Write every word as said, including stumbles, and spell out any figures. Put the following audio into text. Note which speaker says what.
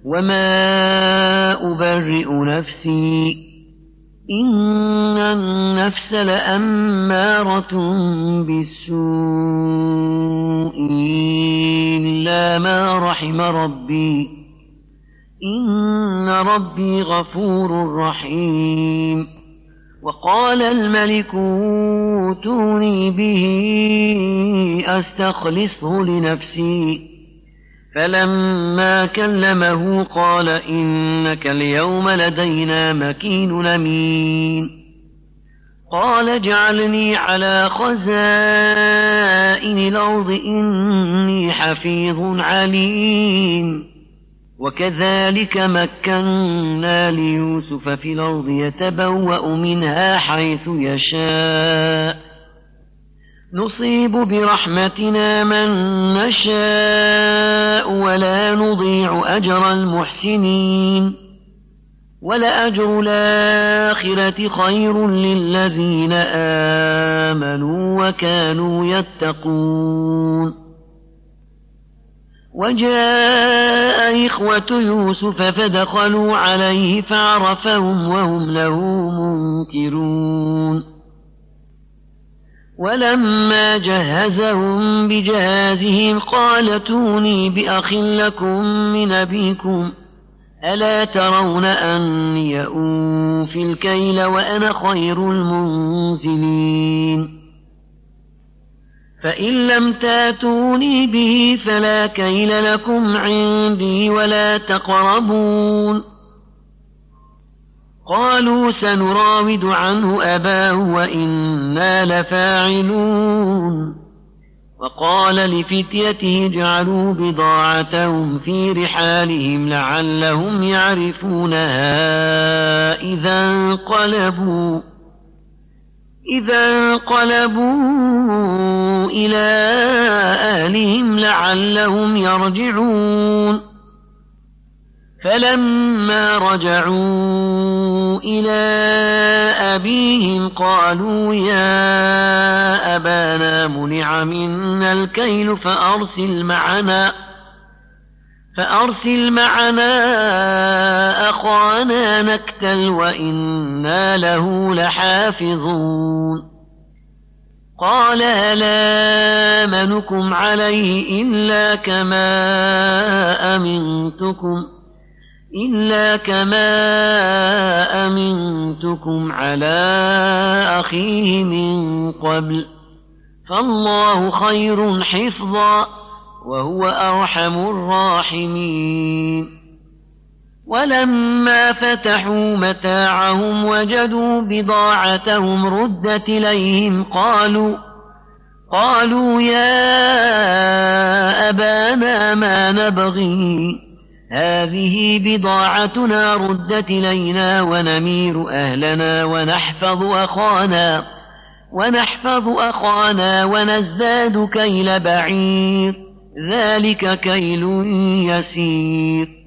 Speaker 1: وما أبرئ نفسي إن النفس لأمارة بالسوء إلا ما رحم ربي إن ربي غفور رحيم. وقال الملك اوتوني به أستخلصه لنفسي فلما كلمه قال إنك اليوم لدينا مكين أمين. قال اجعلني على خزائن الأرض إني حفيظ عليم. وكذلك مكنا ليوسف في الأرض يتبوأ منها حيث يشاء نصيب برحمتنا من نشاء ولا نضيع أجر المحسنين ولأجر الآخرة خير للذين آمنوا وكانوا يتقون. وجاء إخوة يوسف فدخلوا عليه فعرفهم وهم له منكرون. ولما جهزهم بجهازهم قال ائتوني بأخ لكم من أبيكم ألا ترون أني أوفي الكيل وأنا خير المنزلين فإن لم تاتوني به فلا كيل لكم عندي ولا تقربون. قالوا سنراود عنه أباه وإنا لفاعلون. وقال لفتيته اجعلوا بضاعتهم في رحالهم لعلهم يعرفونها إذا انقلبوا إذا انقلبوا إلى أهلهم لعلهم يرجعون. فلما رجعوا إلى أبيهم قالوا يا أبانا منع منا الكيل فأرسل معنا فأرسل معنا أخانا نكتل وإنا له لحافظون. قال هل آمنكم عليه إلا كما أمنتكم إلا كما أمنتكم على أخيه من قبل فالله خير حفظا وهو أرحم الراحمين. ولما فتحوا متاعهم وجدوا بضاعتهم ردت إليهم قالوا قالوا يا أبانا ما نبغي هذه بضاعتنا ردت إلينا ونمير أهلنا ونحفظ أخانا ونحفظ أخانا ونزداد كيل بعير ذلك كيل يسير.